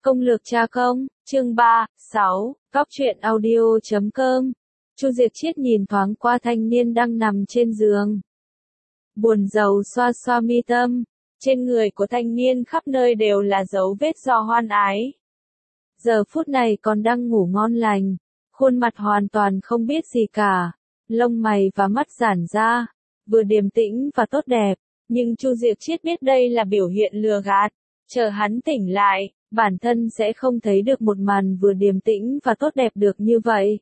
Công lược cha công, chương 3, 6, góc truyện audio.com. Chu Diệc Triết nhìn thoáng qua thanh niên đang nằm trên giường. Buồn rầu xoa xoa mi tâm, trên người của thanh niên khắp nơi đều là dấu vết do hoan ái. Giờ phút này còn đang ngủ ngon lành, khuôn mặt hoàn toàn không biết gì cả, lông mày và mắt giãn ra, vừa điềm tĩnh và tốt đẹp, nhưng Chu Diệc Triết biết đây là biểu hiện lừa gạt, chờ hắn tỉnh lại, bản thân sẽ không thấy được một màn vừa điềm tĩnh và tốt đẹp được như vậy.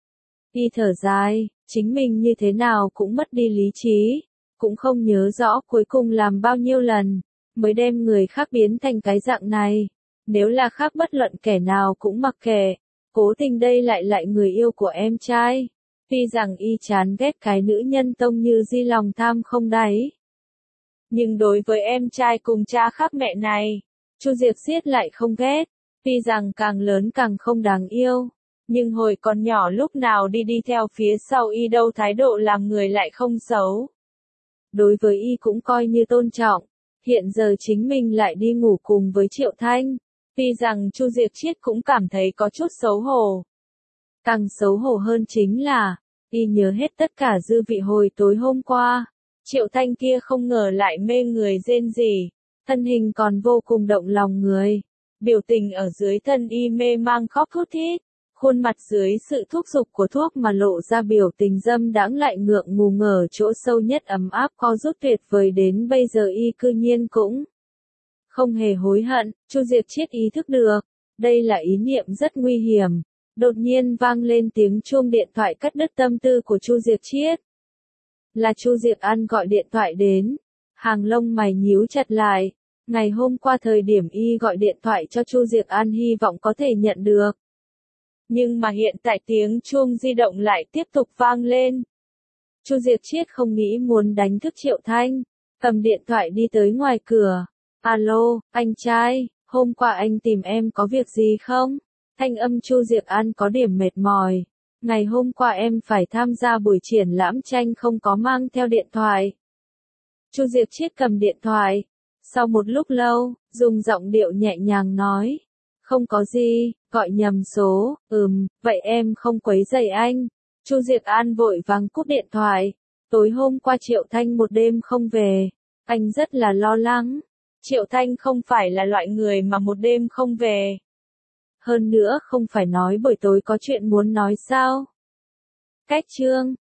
Y thở dài, chính mình như thế nào cũng mất đi lý trí, cũng không nhớ rõ cuối cùng làm bao nhiêu lần, mới đem người khác biến thành cái dạng này. Nếu là khác bất luận kẻ nào cũng mặc kệ, cố tình đây lại người yêu của em trai. Tuy rằng y chán ghét cái nữ nhân tông như Di lòng tham không đáy. Nhưng đối với em trai cùng cha khác mẹ này, Chu Diệc Triết lại không ghét, tuy rằng càng lớn càng không đáng yêu, nhưng hồi còn nhỏ lúc nào đi theo phía sau y đâu thái độ làm người lại không xấu. Đối với y cũng coi như tôn trọng, hiện giờ chính mình lại đi ngủ cùng với Triệu Thanh, tuy rằng Chu Diệc Triết cũng cảm thấy có chút xấu hổ. Càng xấu hổ hơn chính là, y nhớ hết tất cả dư vị hồi tối hôm qua, Triệu Thanh kia không ngờ lại mê người rên rỉ. Thân hình còn vô cùng động lòng người, biểu tình ở dưới thân y mê mang khóc thút thít, khuôn mặt dưới sự thúc giục của thuốc mà lộ ra biểu tình dâm đãng lại ngượng ngùng ở chỗ sâu nhất ấm áp co rút tuyệt vời đến bây giờ y cư nhiên cũng không hề hối hận. Chu Diệc Triết ý thức được, đây là ý niệm rất nguy hiểm. Đột nhiên vang lên tiếng chuông điện thoại cắt đứt tâm tư của Chu Diệc Triết. Là Chu Diệc An gọi điện thoại đến, hàng lông mày nhíu chặt lại. Ngày hôm qua thời điểm y gọi điện thoại cho Chu Diệc An hy vọng có thể nhận được. Nhưng mà hiện tại tiếng chuông di động lại tiếp tục vang lên. Chu Diệc Triết không nghĩ muốn đánh thức Triệu Thanh, cầm điện thoại đi tới ngoài cửa. Alo, anh trai, hôm qua anh tìm em có việc gì không? Thanh âm Chu Diệc An có điểm mệt mỏi. Ngày hôm qua em phải tham gia buổi triển lãm tranh không có mang theo điện thoại. Chu Diệc Triết cầm điện thoại. Sau một lúc lâu, dùng giọng điệu nhẹ nhàng nói. Không có gì, gọi nhầm số, vậy em không quấy rầy anh. Chu Diệc An vội vàng cúp điện thoại. Tối hôm qua Triệu Thanh một đêm không về. Anh rất là lo lắng. Triệu Thanh không phải là loại người mà một đêm không về. Hơn nữa không phải nói buổi tối có chuyện muốn nói sao? Cách chương.